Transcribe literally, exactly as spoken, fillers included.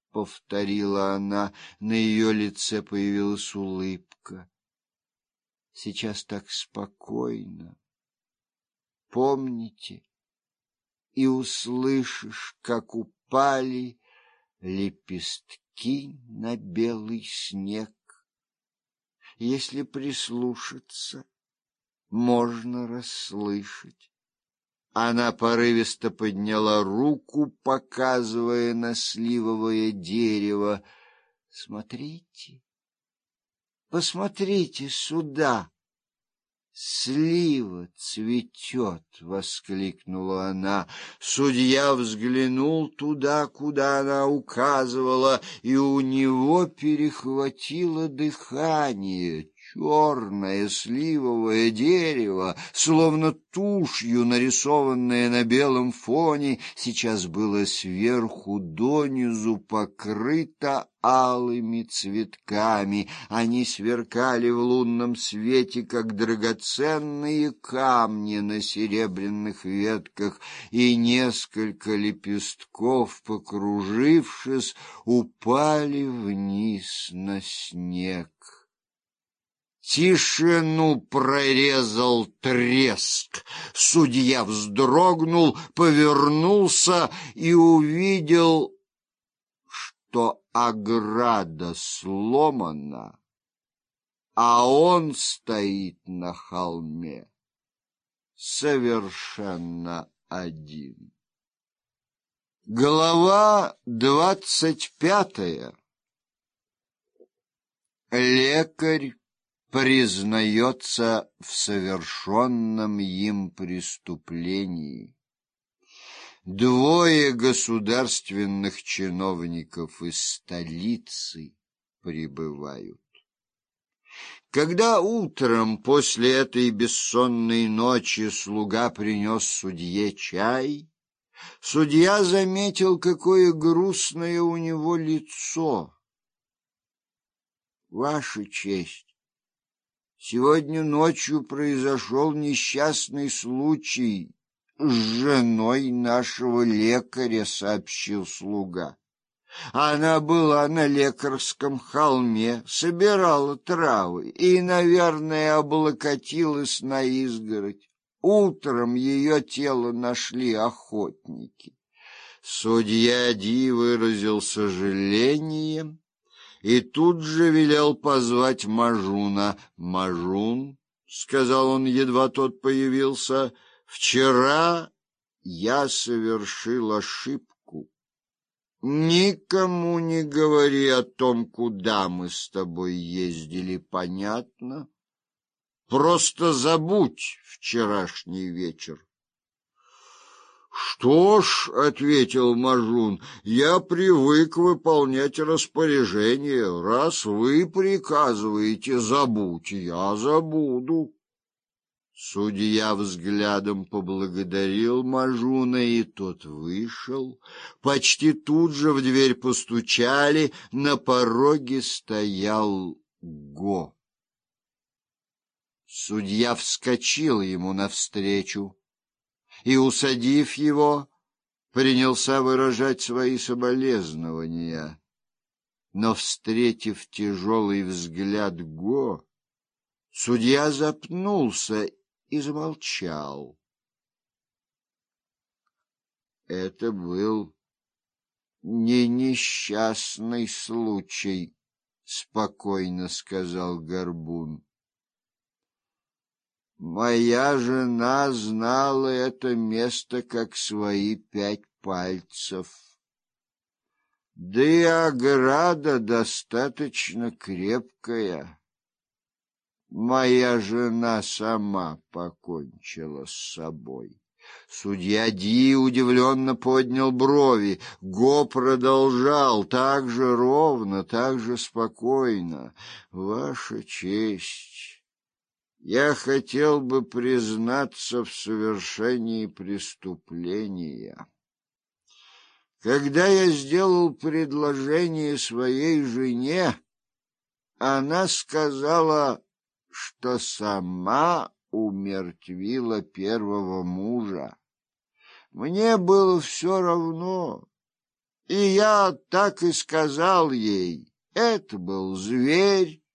— повторила она. На ее лице появилась улыбка. — Сейчас так спокойно. Помните, и услышишь, как упали лепестки на белый снег. Если прислушаться, можно расслышать. Она порывисто подняла руку, показывая на сливовое дерево. — Смотрите, посмотрите сюда. «Слива цветет!» — воскликнула она. Судья взглянул туда, куда она указывала, и у него перехватило дыхание. Черное сливовое дерево, словно тушью нарисованное на белом фоне, сейчас было сверху донизу покрыто алыми цветками. Они сверкали в лунном свете, как драгоценные камни на серебряных ветках, и несколько лепестков, покружившись, упали вниз на снег. Тишину прорезал треск. Судья вздрогнул, повернулся и увидел, что ограда сломана, а он стоит на холме совершенно один. Глава двадцать пятая. Лекарь признается в совершенном им преступлении. Двое государственных чиновников из столицы прибывают. Когда утром после этой бессонной ночи слуга принес судье чай, судья заметил, какое грустное у него лицо. — Ваша честь, сегодня ночью произошел несчастный случай с женой нашего лекаря, — сообщил слуга. Она была на лекарском холме, собирала травы и, наверное, облокотилась на изгородь. Утром ее тело нашли охотники. Судья Ди выразил сожаление и тут же велел позвать Мажуна. — Мажун, — сказал он, едва тот появился, — вчера я совершил ошибку. Никому не говори о том, куда мы с тобой ездили, понятно? Просто забудь вчерашний вечер. — Что ж, — ответил Мажун, — я привык выполнять распоряжения. Раз вы приказываете забудь, я забуду. Судья взглядом поблагодарил Мажуна, и тот вышел. Почти тут же в дверь постучали, на пороге стоял Го. Судья вскочил ему навстречу и, усадив его, принялся выражать свои соболезнования. Но, встретив тяжелый взгляд Го, судья запнулся и замолчал. Это был не несчастный случай, — спокойно сказал Горбун. Моя жена знала это место как свои пять пальцев. Да и ограда достаточно крепкая. Моя жена сама покончила с собой. Судья Ди удивленно поднял брови. Го продолжал так же ровно, так же спокойно. Ваша честь, я хотел бы признаться в совершении преступления. Когда я сделал предложение своей жене, она сказала, что сама умертвила первого мужа. Мне было все равно. И я так и сказал ей: это был зверь,